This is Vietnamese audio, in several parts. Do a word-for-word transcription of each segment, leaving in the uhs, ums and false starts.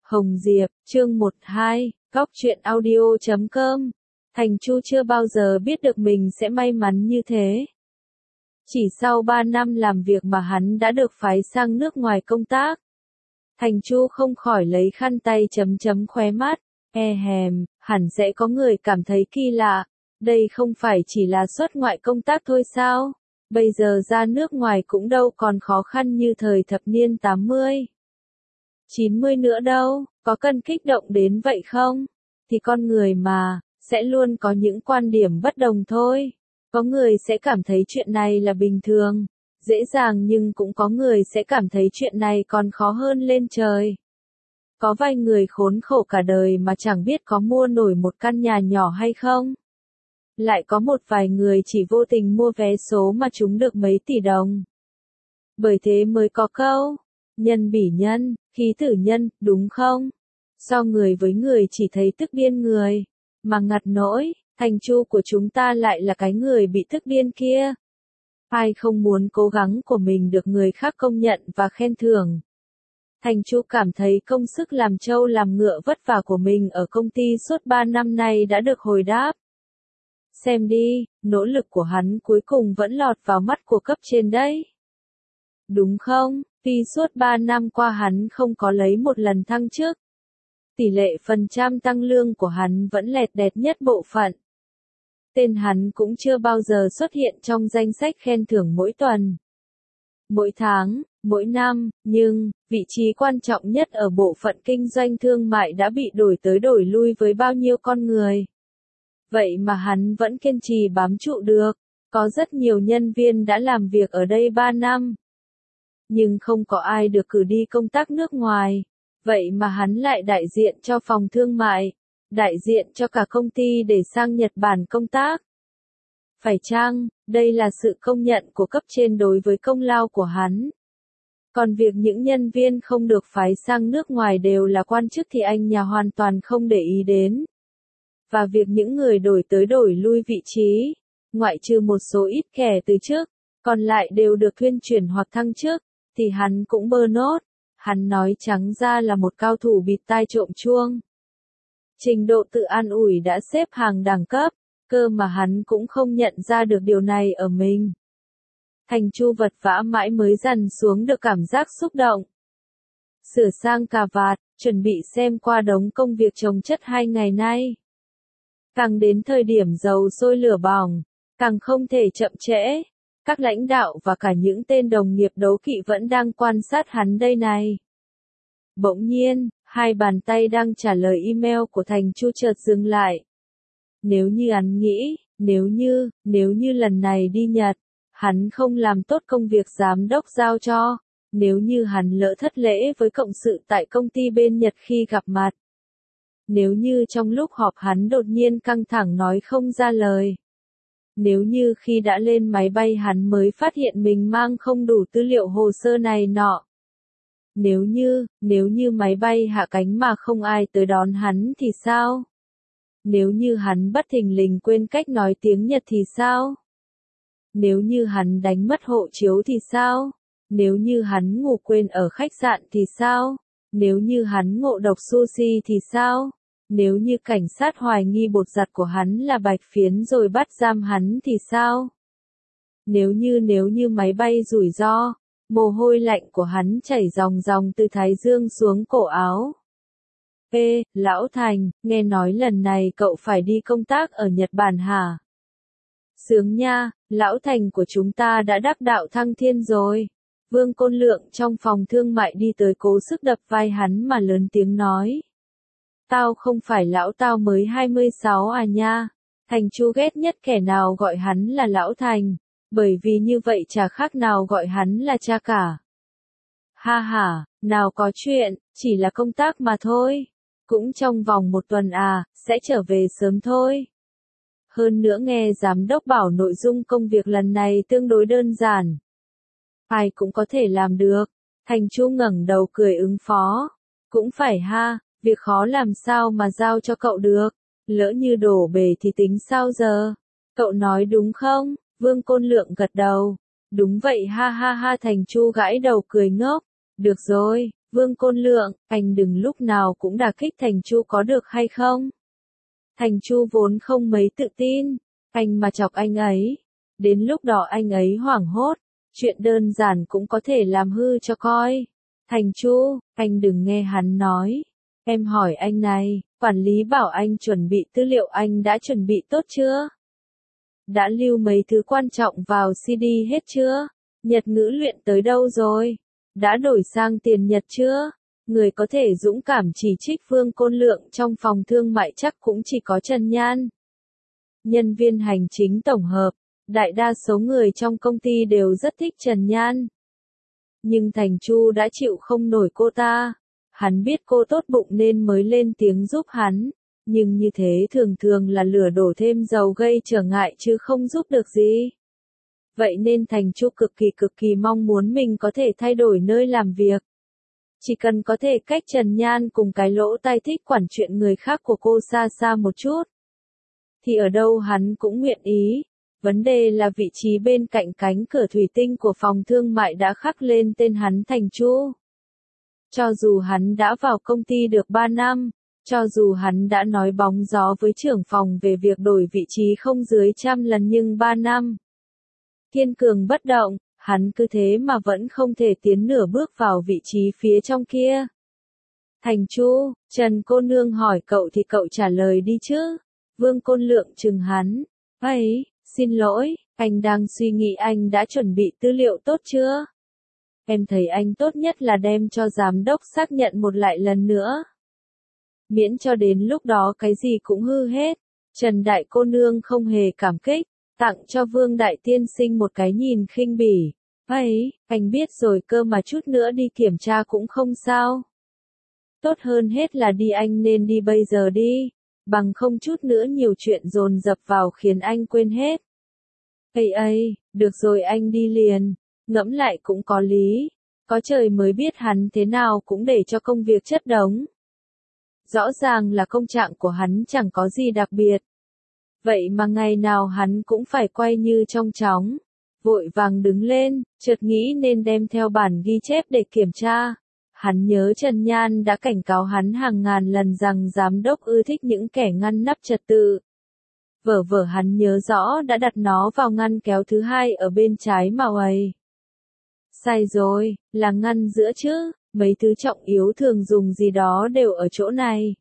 Hồng Diệp, chương một hai, góc truyện audio chấm com. Thành Chu chưa bao giờ biết được mình sẽ may mắn như thế. Chỉ sau ba năm làm việc mà hắn đã được phái sang nước ngoài công tác. Thành Chu không khỏi lấy khăn tay chấm chấm khóe mắt, e hèm, hẳn sẽ có người cảm thấy kỳ lạ, đây không phải chỉ là xuất ngoại công tác thôi sao, bây giờ ra nước ngoài cũng đâu còn khó khăn như thời thập niên tám mươi. chín mươi nữa đâu, có cần kích động đến vậy không? Thì con người mà, sẽ luôn có những quan điểm bất đồng thôi. Có người sẽ cảm thấy chuyện này là bình thường, dễ dàng nhưng cũng có người sẽ cảm thấy chuyện này còn khó hơn lên trời. Có vài người khốn khổ cả đời mà chẳng biết có mua nổi một căn nhà nhỏ hay không. Lại có một vài người chỉ vô tình mua vé số mà trúng được mấy tỷ đồng. Bởi thế mới có câu, nhân bỉ nhân, khí tử nhân, đúng không? So người với người chỉ thấy tức điên người, mà ngặt nỗi, Thành Chu của chúng ta lại là cái người bị tức điên kia. Ai không muốn cố gắng của mình được người khác công nhận và khen thưởng. Thành Chu cảm thấy công sức làm trâu làm ngựa vất vả của mình ở công ty suốt ba năm nay đã được hồi đáp. Xem đi, nỗ lực của hắn cuối cùng vẫn lọt vào mắt của cấp trên đấy. Đúng không? Tuy suốt ba năm qua hắn không có lấy một lần thăng chức. Tỷ lệ phần trăm tăng lương của hắn vẫn lẹt đẹt nhất bộ phận. Tên hắn cũng chưa bao giờ xuất hiện trong danh sách khen thưởng mỗi tuần, mỗi tháng, mỗi năm, nhưng, vị trí quan trọng nhất ở bộ phận kinh doanh thương mại đã bị đổi tới đổi lui với bao nhiêu con người. Vậy mà hắn vẫn kiên trì bám trụ được, có rất nhiều nhân viên đã làm việc ở đây ba năm. Nhưng không có ai được cử đi công tác nước ngoài, vậy mà hắn lại đại diện cho phòng thương mại, đại diện cho cả công ty để sang Nhật Bản công tác. Phải chăng, đây là sự công nhận của cấp trên đối với công lao của hắn? Còn việc những nhân viên không được phái sang nước ngoài đều là quan chức thì anh nhà hoàn toàn không để ý đến. Và việc những người đổi tới đổi lui vị trí, ngoại trừ một số ít kẻ từ trước, còn lại đều được thuyên chuyển hoặc thăng chức, thì hắn cũng bơ nốt. Hắn nói trắng ra là một cao thủ bịt tai trộm chuông. Trình độ tự an ủi đã xếp hàng đẳng cấp, cơ mà hắn cũng không nhận ra được điều này ở mình. Thành Chu vật vã mãi mới dần xuống được cảm giác xúc động. Sửa sang cà vạt, chuẩn bị xem qua đống công việc chồng chất hai ngày nay. Càng đến thời điểm dầu sôi lửa bỏng, càng không thể chậm trễ. Các lãnh đạo và cả những tên đồng nghiệp đố kỵ vẫn đang quan sát hắn đây này. Bỗng nhiên, hai bàn tay đang trả lời email của Thành Chu chợt dừng lại. Nếu như hắn nghĩ, nếu như, nếu như lần này đi Nhật, hắn không làm tốt công việc giám đốc giao cho, nếu như hắn lỡ thất lễ với cộng sự tại công ty bên Nhật khi gặp mặt. Nếu như trong lúc họp hắn đột nhiên căng thẳng nói không ra lời. Nếu như khi đã lên máy bay hắn mới phát hiện mình mang không đủ tư liệu hồ sơ này nọ. Nếu như, nếu như máy bay hạ cánh mà không ai tới đón hắn thì sao? Nếu như hắn bất thình lình quên cách nói tiếng Nhật thì sao? Nếu như hắn đánh mất hộ chiếu thì sao? Nếu như hắn ngủ quên ở khách sạn thì sao? Nếu như hắn ngộ độc sushi thì sao? Nếu như cảnh sát hoài nghi bột giặt của hắn là bạch phiến rồi bắt giam hắn thì sao? Nếu như nếu như máy bay rủi ro, mồ hôi lạnh của hắn chảy ròng ròng từ thái dương xuống cổ áo. Ê, Lão Thành, nghe nói lần này cậu phải đi công tác ở Nhật Bản hả? Sướng nha, Lão Thành của chúng ta đã đắc đạo thăng thiên rồi. Vương Côn Lượng trong phòng thương mại đi tới cố sức đập vai hắn mà lớn tiếng nói. Tao không phải lão tao mới hai mươi sáu à nha. Thành Chu ghét nhất kẻ nào gọi hắn là Lão Thành, bởi vì như vậy chả khác nào gọi hắn là cha cả. Ha ha, nào có chuyện, chỉ là công tác mà thôi. Cũng trong vòng một tuần à, sẽ trở về sớm thôi. Hơn nữa nghe giám đốc bảo nội dung công việc lần này tương đối đơn giản. Ai cũng có thể làm được. Thành Chu ngẩng đầu cười ứng phó. Cũng phải ha, việc khó làm sao mà giao cho cậu được. Lỡ như đổ bể thì tính sao giờ? Cậu nói đúng không? Vương Côn Lượng gật đầu. Đúng vậy ha ha ha Thành Chu gãi đầu cười ngốc. Được rồi, Vương Côn Lượng, anh đừng lúc nào cũng đả kích Thành Chu có được hay không? Thành Chu vốn không mấy tự tin, anh mà chọc anh ấy. Đến lúc đó anh ấy hoảng hốt, chuyện đơn giản cũng có thể làm hư cho coi. Thành Chu, anh đừng nghe hắn nói. Em hỏi anh này, quản lý bảo anh chuẩn bị tư liệu anh đã chuẩn bị tốt chưa? Đã lưu mấy thứ quan trọng vào xê đê hết chưa? Nhật ngữ luyện tới đâu rồi? Đã đổi sang tiền Nhật chưa? Người có thể dũng cảm chỉ trích Vương Côn Lượng trong phòng thương mại chắc cũng chỉ có Trần Nhan. Nhân viên hành chính tổng hợp, đại đa số người trong công ty đều rất thích Trần Nhan. Nhưng Thành Chu đã chịu không nổi cô ta. Hắn biết cô tốt bụng nên mới lên tiếng giúp hắn. Nhưng như thế thường thường là lửa đổ thêm dầu gây trở ngại chứ không giúp được gì. Vậy nên Thành Chu cực kỳ cực kỳ mong muốn mình có thể thay đổi nơi làm việc. Chỉ cần có thể cách Trần Nhan cùng cái lỗ tai thích quản chuyện người khác của cô xa xa một chút. Thì ở đâu hắn cũng nguyện ý. Vấn đề là vị trí bên cạnh cánh cửa thủy tinh của phòng thương mại đã khắc lên tên hắn Thành Chu. Cho dù hắn đã vào công ty được ba năm, cho dù hắn đã nói bóng gió với trưởng phòng về việc đổi vị trí không dưới trăm lần nhưng ba năm. Kiên cường bất động, hắn cứ thế mà vẫn không thể tiến nửa bước vào vị trí phía trong kia. Thành Chu, Trần cô nương hỏi cậu thì cậu trả lời đi chứ. Vương Côn Lượng chừng hắn. Ấy, xin lỗi, anh đang suy nghĩ anh đã chuẩn bị tư liệu tốt chưa? Em thấy anh tốt nhất là đem cho giám đốc xác nhận một lại lần nữa. Miễn cho đến lúc đó cái gì cũng hư hết. Trần đại cô nương không hề cảm kích, tặng cho Vương đại tiên sinh một cái nhìn khinh bỉ. Ấy, anh biết rồi cơ mà chút nữa đi kiểm tra cũng không sao. Tốt hơn hết là đi anh nên đi bây giờ đi. Bằng không chút nữa nhiều chuyện dồn dập vào khiến anh quên hết. Ây ây, được rồi anh đi liền. Ngẫm lại cũng có lý. Có trời mới biết hắn thế nào cũng để cho công việc chất đống. Rõ ràng là công trạng của hắn chẳng có gì đặc biệt. Vậy mà ngày nào hắn cũng phải quay như trong chóng. Vội vàng đứng lên, chợt nghĩ nên đem theo bản ghi chép để kiểm tra. Hắn nhớ Trần Nhan đã cảnh cáo hắn hàng ngàn lần rằng giám đốc ưa thích những kẻ ngăn nắp trật tự. Vở vở hắn nhớ rõ đã đặt nó vào ngăn kéo thứ hai ở bên trái mà uầy. Sai rồi, là ngăn giữa chứ, mấy thứ trọng yếu thường dùng gì đó đều ở chỗ này.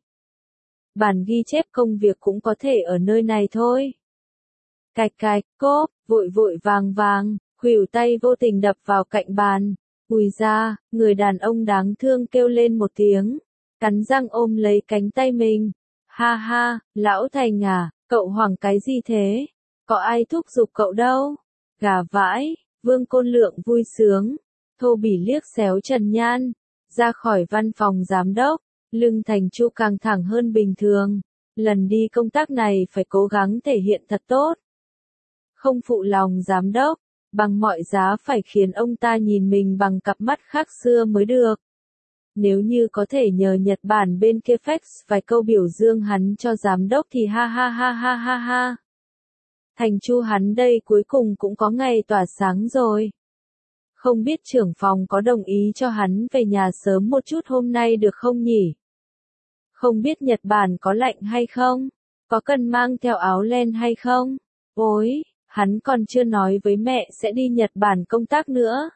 Bản ghi chép công việc cũng có thể ở nơi này thôi. Cạch cạch, cốp, vội vội vàng vàng, khuỷu tay vô tình đập vào cạnh bàn. Ui ra, người đàn ông đáng thương kêu lên một tiếng, cắn răng ôm lấy cánh tay mình. Ha ha, lão Thành à, cậu hoảng cái gì thế? Có ai thúc giục cậu đâu? Gà vãi, Vương Côn Lượng vui sướng, thô bỉ liếc xéo Trần Nhan, ra khỏi văn phòng giám đốc, lưng Thành Chu căng thẳng hơn bình thường. Lần đi công tác này phải cố gắng thể hiện thật tốt. Không phụ lòng giám đốc. Bằng mọi giá phải khiến ông ta nhìn mình bằng cặp mắt khác xưa mới được. Nếu như có thể nhờ Nhật Bản bên kia fax vài câu biểu dương hắn cho giám đốc thì ha ha ha ha ha ha. Thành Chu hắn đây cuối cùng cũng có ngày tỏa sáng rồi. Không biết trưởng phòng có đồng ý cho hắn về nhà sớm một chút hôm nay được không nhỉ? Không biết Nhật Bản có lạnh hay không? Có cần mang theo áo len hay không? Ôi! Hắn còn chưa nói với mẹ sẽ đi Nhật Bản công tác nữa.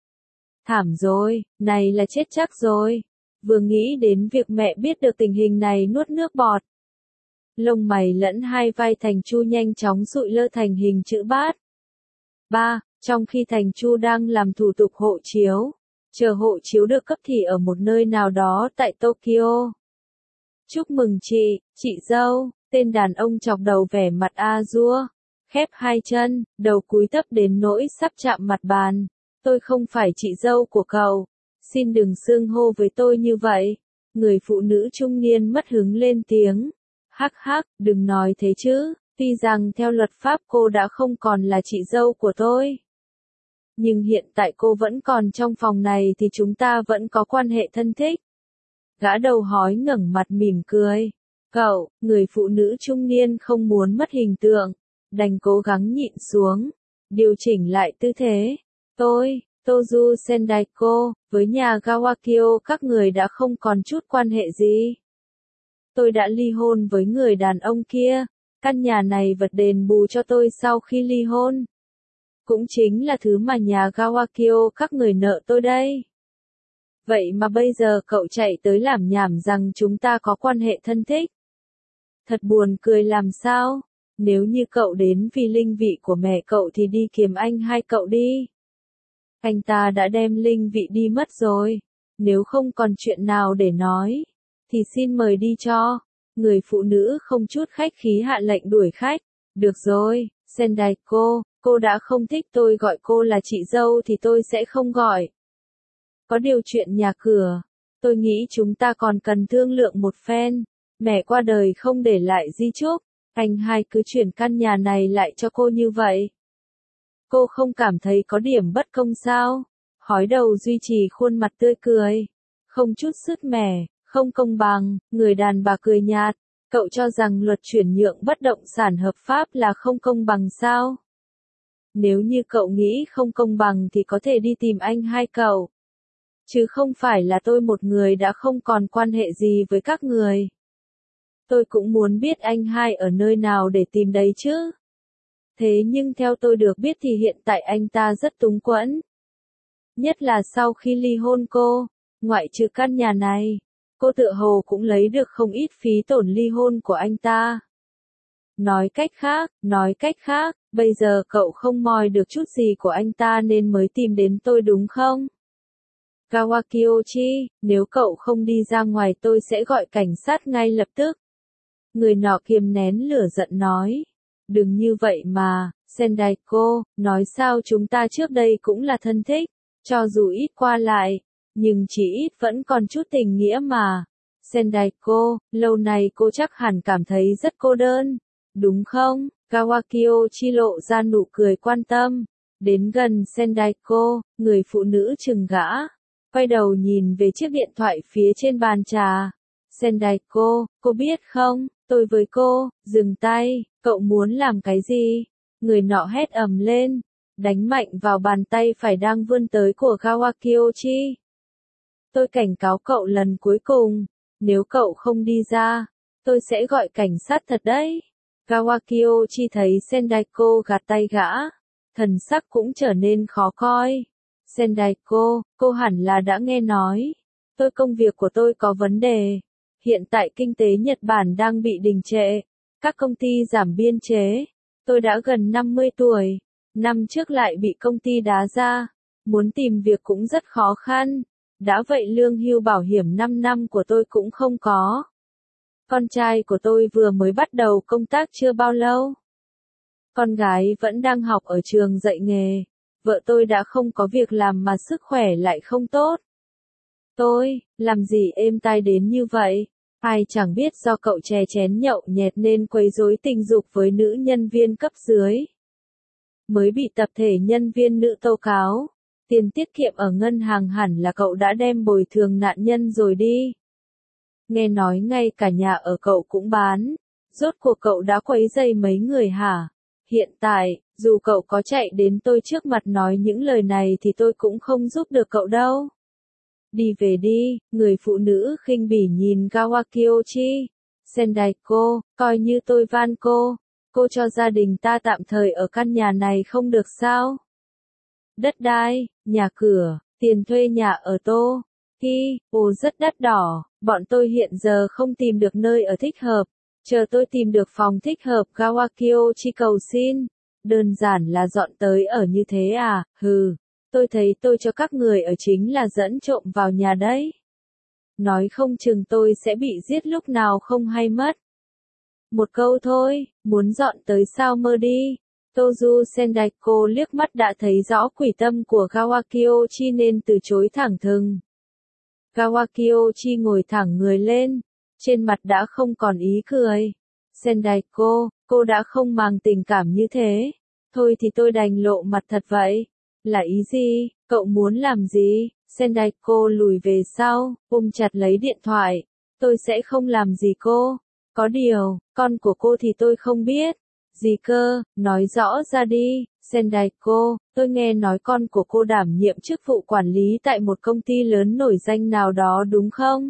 Thảm rồi, này là chết chắc rồi. Vừa nghĩ đến việc mẹ biết được tình hình này nuốt nước bọt. Lông mày lẫn hai vai Thành Chu nhanh chóng sụi lơ thành hình chữ bát. Ba, trong khi Thành Chu đang làm thủ tục hộ chiếu, chờ hộ chiếu được cấp thì ở một nơi nào đó tại Tokyo. Chúc mừng chị, chị dâu, tên đàn ông chọc đầu vẻ mặt a dua. Khép hai chân, đầu cúi thấp đến nỗi sắp chạm mặt bàn. Tôi không phải chị dâu của cậu. Xin đừng xưng hô với tôi như vậy. Người phụ nữ trung niên mất hứng lên tiếng. Hắc hắc, đừng nói thế chứ. Tuy rằng theo luật pháp cô đã không còn là chị dâu của tôi. Nhưng hiện tại cô vẫn còn trong phòng này thì chúng ta vẫn có quan hệ thân thích. Gã đầu hói ngẩng mặt mỉm cười. Cậu, người phụ nữ trung niên không muốn mất hình tượng. Đành cố gắng nhịn xuống, điều chỉnh lại tư thế. Tôi, Toju Sendaiko, với nhà Gawakyo các người đã không còn chút quan hệ gì. Tôi đã ly hôn với người đàn ông kia, căn nhà này vật đền bù cho tôi sau khi ly hôn. Cũng chính là thứ mà nhà Gawakyo các người nợ tôi đây. Vậy mà bây giờ cậu chạy tới làm nhảm rằng chúng ta có quan hệ thân thích. Thật buồn cười làm sao, nếu như cậu đến vì linh vị của mẹ cậu thì đi kiếm anh hai cậu đi. Anh ta đã đem linh vị đi mất rồi, nếu không còn chuyện nào để nói, thì xin mời đi cho. Người phụ nữ không chút khách khí hạ lệnh đuổi khách. Được rồi, Sendaiko, cô đã không thích tôi gọi cô là chị dâu thì tôi sẽ không gọi. Có điều chuyện nhà cửa, tôi nghĩ chúng ta còn cần thương lượng một phen. Mẹ qua đời không để lại di chúc, anh hai cứ chuyển căn nhà này lại cho cô như vậy. Cô không cảm thấy có điểm bất công sao? Hói đầu duy trì khuôn mặt tươi cười, không chút sứt mẻ, không công bằng. Người đàn bà cười nhạt, cậu cho rằng luật chuyển nhượng bất động sản hợp pháp là không công bằng sao? Nếu như cậu nghĩ không công bằng thì có thể đi tìm anh hai cậu. Chứ không phải là tôi một người đã không còn quan hệ gì với các người. Tôi cũng muốn biết anh hai ở nơi nào để tìm đấy chứ. Thế nhưng theo tôi được biết thì hiện tại anh ta rất túng quẫn. Nhất là sau khi ly hôn cô, ngoại trừ căn nhà này, cô tựa hồ cũng lấy được không ít phí tổn ly hôn của anh ta. Nói cách khác, nói cách khác, bây giờ cậu không moi được chút gì của anh ta nên mới tìm đến tôi đúng không? Kawakyochi, nếu cậu không đi ra ngoài tôi sẽ gọi cảnh sát ngay lập tức. Người nọ kiềm nén lửa giận nói. Đừng như vậy mà, Sendaiko, nói sao chúng ta trước đây cũng là thân thích, cho dù ít qua lại, nhưng chỉ ít vẫn còn chút tình nghĩa mà. Sendaiko, lâu nay cô chắc hẳn cảm thấy rất cô đơn, đúng không? Kawakyochi lộ ra nụ cười quan tâm, đến gần Sendaiko, người phụ nữ chừng gã, quay đầu nhìn về chiếc điện thoại phía trên bàn trà. Sendaiko, cô biết không, tôi với cô, dừng tay, cậu muốn làm cái gì? Người nọ hét ầm lên, đánh mạnh vào bàn tay phải đang vươn tới của Kawakyochi. Tôi cảnh cáo cậu lần cuối cùng, nếu cậu không đi ra, tôi sẽ gọi cảnh sát thật đấy. Kawakyochi thấy Sendaiko gạt tay gã, thần sắc cũng trở nên khó coi. Sendaiko, cô hẳn là đã nghe nói, tôi công việc của tôi có vấn đề. Hiện tại kinh tế Nhật Bản đang bị đình trệ, các công ty giảm biên chế. Tôi đã gần năm mươi tuổi, năm trước lại bị công ty đá ra, muốn tìm việc cũng rất khó khăn. Đã vậy lương hưu bảo hiểm năm năm của tôi cũng không có. Con trai của tôi vừa mới bắt đầu công tác chưa bao lâu. Con gái vẫn đang học ở trường dạy nghề. Vợ tôi đã không có việc làm mà sức khỏe lại không tốt. Tôi, làm gì êm tai đến như vậy? Ai chẳng biết do cậu chè chén nhậu nhẹt nên quấy rối tình dục với nữ nhân viên cấp dưới. Mới bị tập thể nhân viên nữ tố cáo. Tiền tiết kiệm ở ngân hàng hẳn là cậu đã đem bồi thường nạn nhân rồi đi. Nghe nói ngay cả nhà ở cậu cũng bán. Rốt cuộc cậu đã quấy rầy mấy người hả? Hiện tại, dù cậu có chạy đến tôi trước mặt nói những lời này thì tôi cũng không giúp được cậu đâu. Đi về đi, người phụ nữ khinh bỉ nhìn Kawakyochi. Sendaiko, coi như tôi van cô, cô cho gia đình ta tạm thời ở căn nhà này không được sao? Đất đai, nhà cửa, tiền thuê nhà ở Tô Ki, ồ rất đắt đỏ, bọn tôi hiện giờ không tìm được nơi ở thích hợp, chờ tôi tìm được phòng thích hợp. Kawakyochi cầu xin, đơn giản là dọn tới ở như thế à, hừ. Tôi thấy tôi cho các người ở chính là dẫn trộm vào nhà đấy. Nói không chừng tôi sẽ bị giết lúc nào không hay mất. Một câu thôi, muốn dọn tới sao mơ đi. Toju Sendaiko liếc mắt đã thấy rõ quỷ tâm của Kawakyochi nên từ chối thẳng thừng. Kawakyochi ngồi thẳng người lên, trên mặt đã không còn ý cười. Sendaiko, cô đã không màng tình cảm như thế. Thôi thì tôi đành lộ mặt thật vậy. Là ý gì? Cậu muốn làm gì? Sendaiko lùi về sau, ôm chặt lấy điện thoại. Tôi sẽ không làm gì cô. Có điều, con của cô thì tôi không biết. Gì cơ, nói rõ ra đi. Sendaiko, tôi nghe nói con của cô đảm nhiệm chức vụ quản lý tại một công ty lớn nổi danh nào đó đúng không?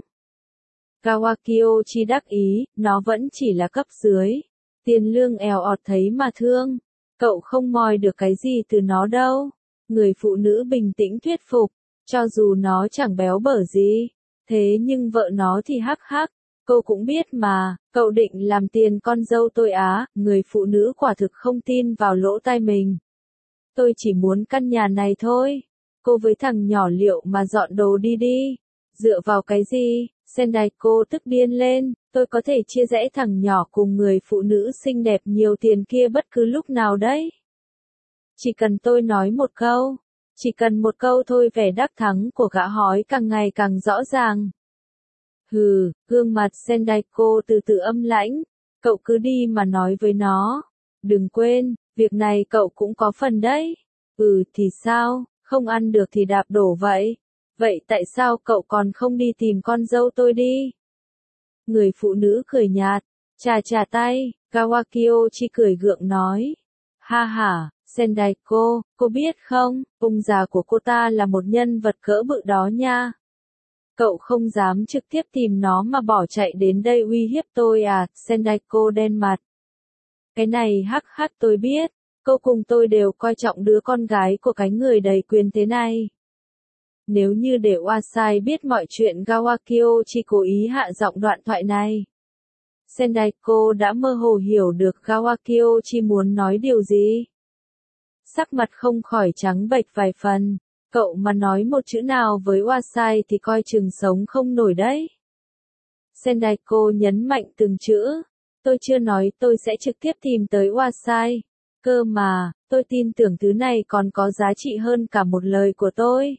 Kawakyoshi đắc ý, nó vẫn chỉ là cấp dưới. Tiền lương èo ọt thấy mà thương. Cậu không moi được cái gì từ nó đâu. Người phụ nữ bình tĩnh thuyết phục. Cho dù nó chẳng béo bở gì. Thế nhưng vợ nó thì hắc hắc. Cô cũng biết mà, cậu định làm tiền con dâu tôi á. Người phụ nữ quả thực không tin vào lỗ tai mình. Tôi chỉ muốn căn nhà này thôi. Cô với thằng nhỏ liệu mà dọn đồ đi đi. Dựa vào cái gì? Sendaiko tức điên lên, tôi có thể chia rẽ thằng nhỏ cùng người phụ nữ xinh đẹp nhiều tiền kia bất cứ lúc nào đấy. Chỉ cần tôi nói một câu, chỉ cần một câu thôi vẻ đắc thắng của gã hói càng ngày càng rõ ràng. Hừ, gương mặt Sendaiko từ từ âm lãnh, cậu cứ đi mà nói với nó. Đừng quên, việc này cậu cũng có phần đấy. Ừ thì sao, không ăn được thì đạp đổ vậy. Vậy tại sao cậu còn không đi tìm con dâu tôi đi? Người phụ nữ cười nhạt, chà chà tay, Kawakyoshi cười gượng nói. Ha ha, Sendaiko, cô biết không, ông già của cô ta là một nhân vật cỡ bự đó nha. Cậu không dám trực tiếp tìm nó mà bỏ chạy đến đây uy hiếp tôi à, Sendaiko đen mặt. Cái này hắc hắc tôi biết, cô cùng tôi đều coi trọng đứa con gái của cái người đầy quyền thế này. Nếu như để Wasai biết mọi chuyện Kawakyoshi cố ý hạ giọng đoạn thoại này. Sendaiko đã mơ hồ hiểu được Kawakyoshi muốn nói điều gì. Sắc mặt không khỏi trắng bệch vài phần, cậu mà nói một chữ nào với Wasai thì coi chừng sống không nổi đấy. Sendaiko nhấn mạnh từng chữ, tôi chưa nói tôi sẽ trực tiếp tìm tới Wasai. Cơ mà, tôi tin tưởng thứ này còn có giá trị hơn cả một lời của tôi.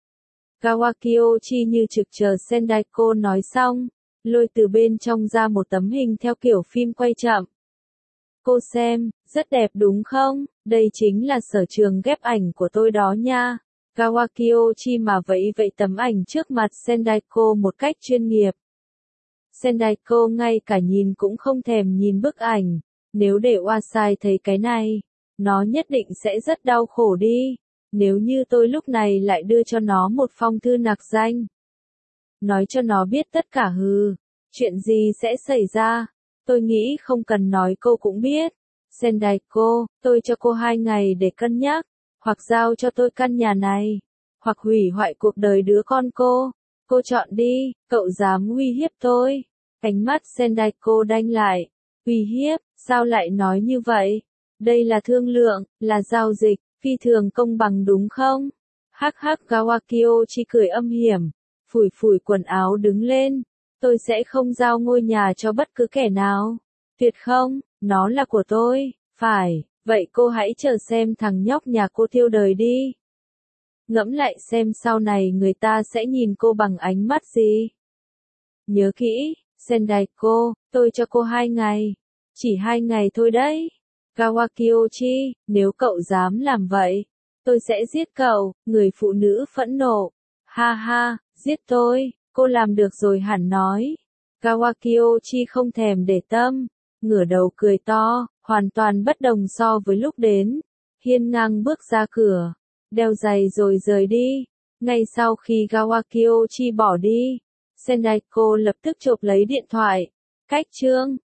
Kawakyoshi như trực chờ Sendaiko nói xong, lôi từ bên trong ra một tấm hình theo kiểu phim quay chậm. Cô xem, rất đẹp đúng không? Đây chính là sở trường ghép ảnh của tôi đó nha. Kawakyoshi mà vẫy vẫy tấm ảnh trước mặt Sendaiko một cách chuyên nghiệp. Sendaiko ngay cả nhìn cũng không thèm nhìn bức ảnh. Nếu để Wasai thấy cái này, nó nhất định sẽ rất đau khổ đi. Nếu như tôi lúc này lại đưa cho nó một phong thư nặc danh. Nói cho nó biết tất cả hừ. Chuyện gì sẽ xảy ra? Tôi nghĩ không cần nói cô cũng biết. Sendaiko, tôi cho cô hai ngày để cân nhắc. Hoặc giao cho tôi căn nhà này. Hoặc hủy hoại cuộc đời đứa con cô. Cô chọn đi, cậu dám uy hiếp tôi. Ánh mắt Sendaiko đanh lại. Uy hiếp, sao lại nói như vậy? Đây là thương lượng, là giao dịch. Phi thường công bằng đúng không? Hắc hắc Kawakyoshi cười âm hiểm, phủi phủi quần áo đứng lên. Tôi sẽ không giao ngôi nhà cho bất cứ kẻ nào. Tuyệt không, nó là của tôi. Phải, vậy cô hãy chờ xem thằng nhóc nhà cô tiêu đời đi. Ngẫm lại xem sau này người ta sẽ nhìn cô bằng ánh mắt gì. Nhớ kỹ, Sendaiko, tôi cho cô hai ngày. Chỉ hai ngày thôi đấy. Kawakyoshi, nếu cậu dám làm vậy, tôi sẽ giết cậu, người phụ nữ phẫn nộ. Ha ha, giết tôi, cô làm được rồi hẳn nói. Kawakyoshi không thèm để tâm, ngửa đầu cười to, hoàn toàn bất đồng so với lúc đến. Hiên ngang bước ra cửa, đeo giày rồi rời đi. Ngay sau khi Kawakyoshi bỏ đi, Sendaiko lập tức chộp lấy điện thoại. Cách chương